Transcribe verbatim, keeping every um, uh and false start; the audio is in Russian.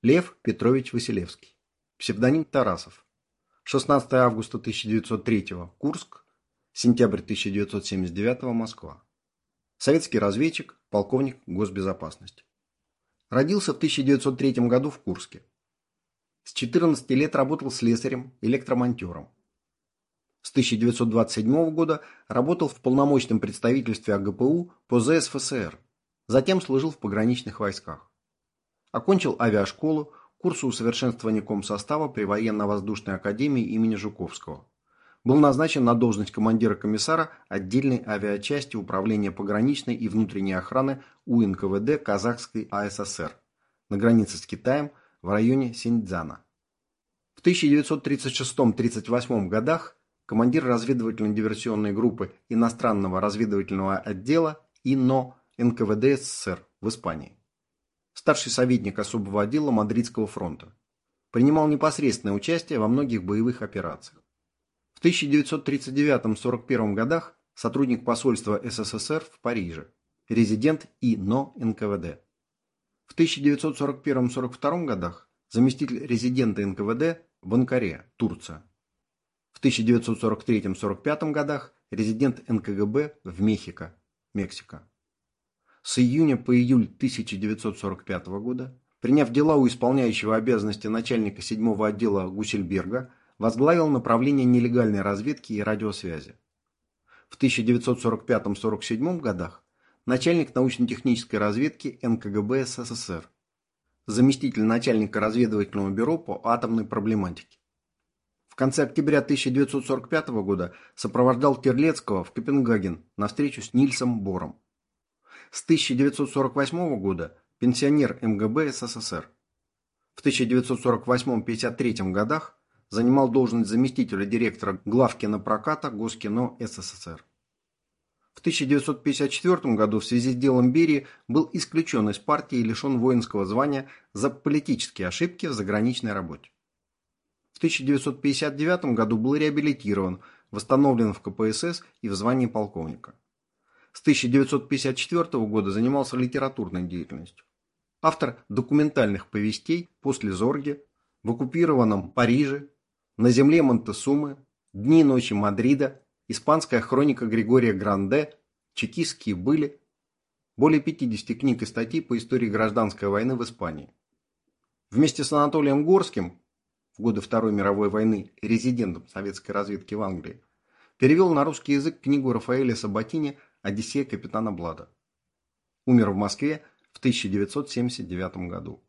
Лев Петрович Василевский. Псевдоним Тарасов. шестнадцатого августа тысяча девятьсот третьего – Курск. Сентябрь тысяча девятьсот семьдесят девятого – Москва. Советский разведчик, полковник госбезопасности. Родился в тысяча девятьсот третьем году в Курске. С четырнадцати лет работал слесарем, электромонтером. С тысяча девятьсот двадцать седьмого года работал в полномочном представительстве А Г П У по З С Ф С Р. Затем служил в пограничных войсках. Окончил авиашколу, курсы усовершенствования комсостава при военно-воздушной академии имени Жуковского. Был назначен на должность командира-комиссара отдельной авиачасти Управления пограничной и внутренней охраны У Н К В Д Казахской А С С Р на границе с Китаем в районе Синьцзяна. В тысяча девятьсот тридцать шестом — тридцать восьмом годах командир разведывательно-диверсионной группы иностранного разведывательного отдела И Н О Н К В Д С С С Р в Испании. Старший советник особого отдела Мадридского фронта. Принимал непосредственное участие во многих боевых операциях. В тысяча девятьсот тридцать девятом — сорок первом годах сотрудник посольства С С С Р в Париже, резидент И Н О Н К В Д. В тысяча девятьсот сорок первом — сорок втором годах заместитель резидента Н К В Д в Анкаре, Турция. В тысяча девятьсот сорок третьем — сорок пятом годах резидент Н К Г Б в Мехико, Мексика. С июня по июль тысяча девятьсот сорок пятого года, приняв дела у исполняющего обязанности начальника седьмого отдела Гуссельберга, возглавил направление нелегальной разведки и радиосвязи. В тысяча девятьсот сорок пятом — сорок седьмом годах начальник научно-технической разведки Н К Г Б С С С Р, заместитель начальника разведывательного бюро по атомной проблематике. В конце октября тысяча девятьсот сорок пятого года сопровождал Терлецкого в Копенгаген на встречу с Нильсом Бором. С тысяча девятьсот сорок восьмого года пенсионер М Г Б С С С Р. В тысяча девятьсот сорок восьмом — пятьдесят третьем годах занимал должность заместителя директора главкинопроката Госкино С С С Р. В тысяча девятьсот пятьдесят четвёртом году в связи с делом Берии был исключен из партии и лишен воинского звания за политические ошибки в заграничной работе. В тысяча девятьсот пятьдесят девятом году был реабилитирован, восстановлен в К П С С и в звании полковника. С тысяча девятьсот пятьдесят четвёртого года занимался литературной деятельностью. Автор документальных повестей «После Зорге», «В оккупированном Париже», «На земле Монтесумы», «Дни и ночи Мадрида», «Испанская хроника Григория Гранде», «Чекистские были», более пятидесяти книг и статей по истории гражданской войны в Испании. Вместе с Анатолием Горским, в годы Второй мировой войны резидентом советской разведки в Англии, перевел на русский язык книгу Рафаэля Сабатини «Одиссея капитана Блада». Умер в Москве в тысяча девятьсот семьдесят девятом году.